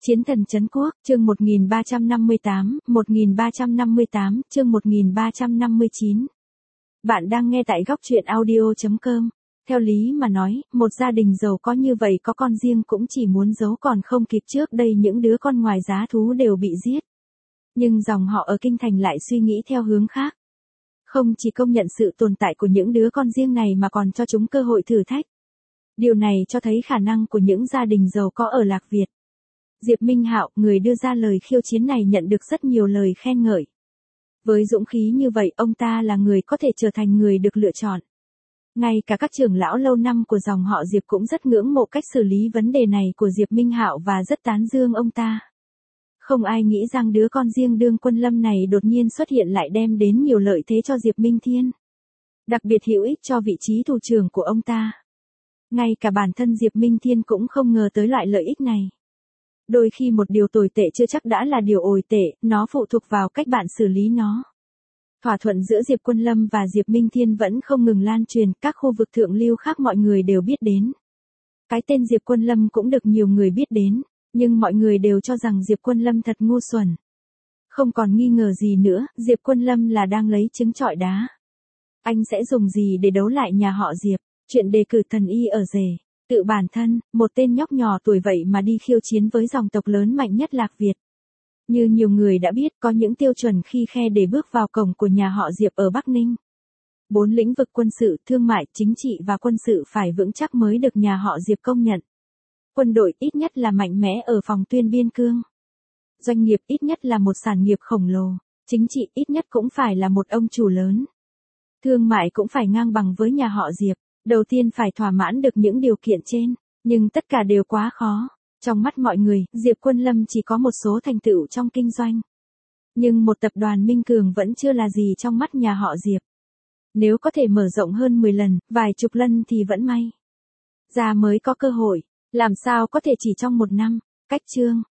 Chiến thần trấn quốc, chương 1358, chương 1359. Bạn đang nghe tại góc truyện audio.com. Theo lý mà nói, một gia đình giàu có như vậy có con riêng cũng chỉ muốn giấu còn không kịp, trước đây những đứa con ngoài giá thú đều bị giết. Nhưng dòng họ ở kinh thành lại suy nghĩ theo hướng khác. Không chỉ công nhận sự tồn tại của những đứa con riêng này mà còn cho chúng cơ hội thử thách. Điều này cho thấy khả năng của những gia đình giàu có ở Lạc Việt. Diệp Minh Hạo, người đưa ra lời khiêu chiến này, nhận được rất nhiều lời khen ngợi. Với dũng khí như vậy, ông ta là người có thể trở thành người được lựa chọn. Ngay cả các trưởng lão lâu năm của dòng họ Diệp cũng rất ngưỡng mộ cách xử lý vấn đề này của Diệp Minh Hạo và rất tán dương ông ta. Không ai nghĩ rằng đứa con riêng đương quân lâm này đột nhiên xuất hiện lại đem đến nhiều lợi thế cho Diệp Minh Thiên. Đặc biệt hữu ích cho vị trí thủ trưởng của ông ta. Ngay cả bản thân Diệp Minh Thiên cũng không ngờ tới loại lợi ích này. Đôi khi một điều tồi tệ chưa chắc đã là điều ồi tệ, nó phụ thuộc vào cách bạn xử lý nó. Thỏa thuận giữa Diệp Quân Lâm và Diệp Minh Thiên vẫn không ngừng lan truyền, các khu vực thượng lưu khác mọi người đều biết đến. Cái tên Diệp Quân Lâm cũng được nhiều người biết đến, nhưng mọi người đều cho rằng Diệp Quân Lâm thật ngu xuẩn. Không còn nghi ngờ gì nữa, Diệp Quân Lâm là đang lấy trứng trọi đá. Anh sẽ dùng gì để đấu lại nhà họ Diệp? Chuyện đề cử thần y ở rể. Tự bản thân, một tên nhóc nhỏ tuổi vậy mà đi khiêu chiến với dòng tộc lớn mạnh nhất Lạc Việt. Như nhiều người đã biết, có những tiêu chuẩn khi khe để bước vào cổng của nhà họ Diệp ở Bắc Ninh. 4 lĩnh vực quân sự, thương mại, chính trị và quân sự phải vững chắc mới được nhà họ Diệp công nhận. Quân đội ít nhất là mạnh mẽ ở phòng tuyến biên cương. Doanh nghiệp ít nhất là một sản nghiệp khổng lồ. Chính trị ít nhất cũng phải là một ông chủ lớn. Thương mại cũng phải ngang bằng với nhà họ Diệp. Đầu tiên phải thỏa mãn được những điều kiện trên, nhưng tất cả đều quá khó. Trong mắt mọi người, Diệp Quân Lâm chỉ có một số thành tựu trong kinh doanh. Nhưng một tập đoàn Minh Cường vẫn chưa là gì trong mắt nhà họ Diệp. Nếu có thể mở rộng hơn 10 lần, vài chục lần thì vẫn may. Ra mới có cơ hội, làm sao có thể chỉ trong một năm. Cách chương,